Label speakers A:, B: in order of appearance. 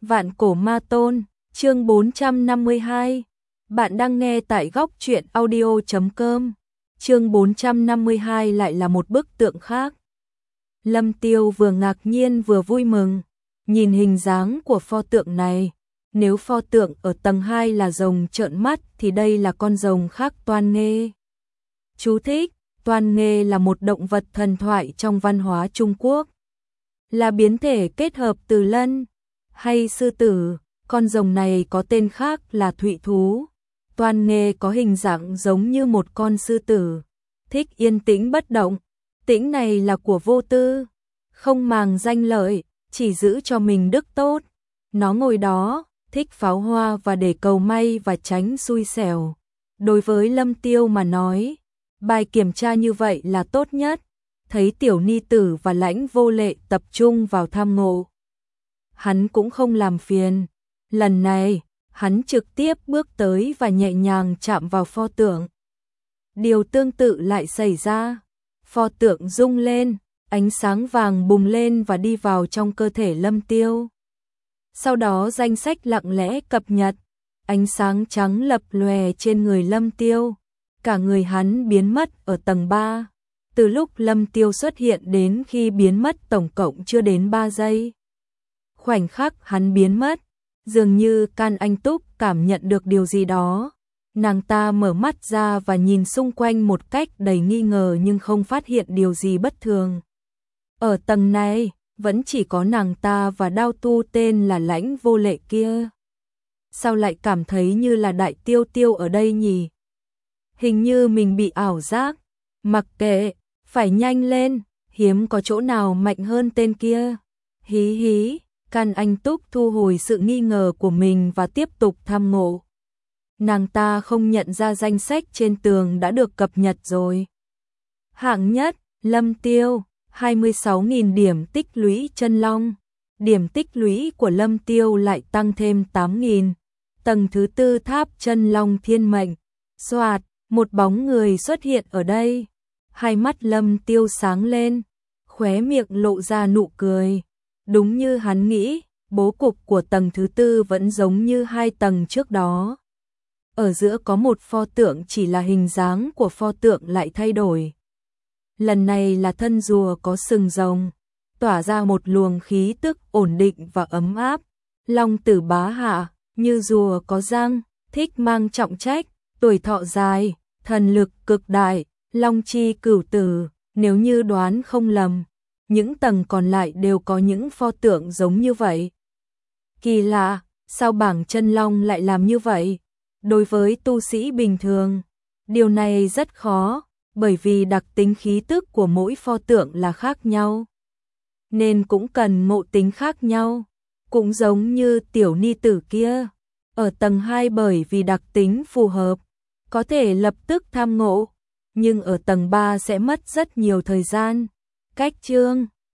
A: Vạn cổ ma tôn, chương 452. Bạn đang nghe tại góc truyện audio.com. Chương 452 lại là một bức tượng khác. Lâm Tiêu vừa ngạc nhiên vừa vui mừng, nhìn hình dáng của pho tượng này. Nếu pho tượng ở tầng 2 là rồng trợn mắt thì đây là con rồng khác Toan Nghê. Chú thích: Toan Nghê là một động vật thần thoại trong văn hóa Trung Quốc. Là biến thể kết hợp từ lân hay sư tử. Con rồng này có tên khác là thụy thú. Toan Nghê có hình dạng giống như một con sư tử, thích yên tĩnh bất động. Tĩnh này là của vô tư, không màng danh lợi, chỉ giữ cho mình đức tốt. Nó ngồi đó, thích pháo hoa và để cầu may và tránh xui xẻo. Đối với Lâm Tiêu mà nói, bài kiểm tra như vậy là tốt nhất. Thấy tiểu ni tử và Lãnh Vô Lệ tập trung vào tham ngộ, hắn cũng không làm phiền. Lần này, hắn trực tiếp bước tới và nhẹ nhàng chạm vào pho tượng. Điều tương tự lại xảy ra. Pho tượng rung lên, ánh sáng vàng bùng lên và đi vào trong cơ thể Lâm Tiêu. Sau đó danh sách lặng lẽ cập nhật, ánh sáng trắng lập lòe trên người Lâm Tiêu. Cả người hắn biến mất ở tầng 3. Từ lúc Lâm Tiêu xuất hiện đến khi biến mất tổng cộng chưa đến 3 giây. Khoảnh khắc hắn biến mất, dường như Can Anh Túc cảm nhận được điều gì đó. Nàng ta mở mắt ra và nhìn xung quanh một cách đầy nghi ngờ nhưng không phát hiện điều gì bất thường. Ở tầng này, vẫn chỉ có nàng ta và đao tu tên là Lãnh Vô Lệ kia. Sao lại cảm thấy như là Đại Tiêu Tiêu ở đây nhỉ? Hình như mình bị ảo giác. Mặc kệ, phải nhanh lên, hiếm có chỗ nào mạnh hơn tên kia. Hí hí. Can Anh Túc thu hồi sự nghi ngờ của mình và tiếp tục thăm ngộ. Nàng ta không nhận ra danh sách trên tường đã được cập nhật rồi. Hạng nhất, Lâm Tiêu, 26.000 điểm tích lũy chân long. Điểm tích lũy của Lâm Tiêu lại tăng thêm 8.000. Tầng thứ 4 tháp chân long thiên mệnh. Xoạt, một bóng người xuất hiện ở đây. Hai mắt Lâm Tiêu sáng lên, khóe miệng lộ ra nụ cười. Đúng như hắn nghĩ, bố cục của tầng thứ 4 vẫn giống như 2 tầng trước đó. Ở giữa có một pho tượng, chỉ là hình dáng của pho tượng lại thay đổi. Lần này là thân rùa có sừng rồng, tỏa ra một luồng khí tức ổn định và ấm áp. Long tử bá hạ, như rùa có răng, thích mang trọng trách, tuổi thọ dài, thần lực cực đại, long chi cửu tử. Nếu như đoán không lầm, những tầng còn lại đều có những pho tượng giống như vậy. Kỳ lạ, sao bảng chân long lại làm như vậy? Đối với tu sĩ bình thường, điều này rất khó, bởi vì đặc tính khí tức của mỗi pho tượng là khác nhau, nên cũng cần ngộ tính khác nhau. Cũng giống như tiểu ni tử kia, ở tầng 2 bởi vì đặc tính phù hợp, có thể lập tức tham ngộ, nhưng ở tầng 3 sẽ mất rất nhiều thời gian. Cách chương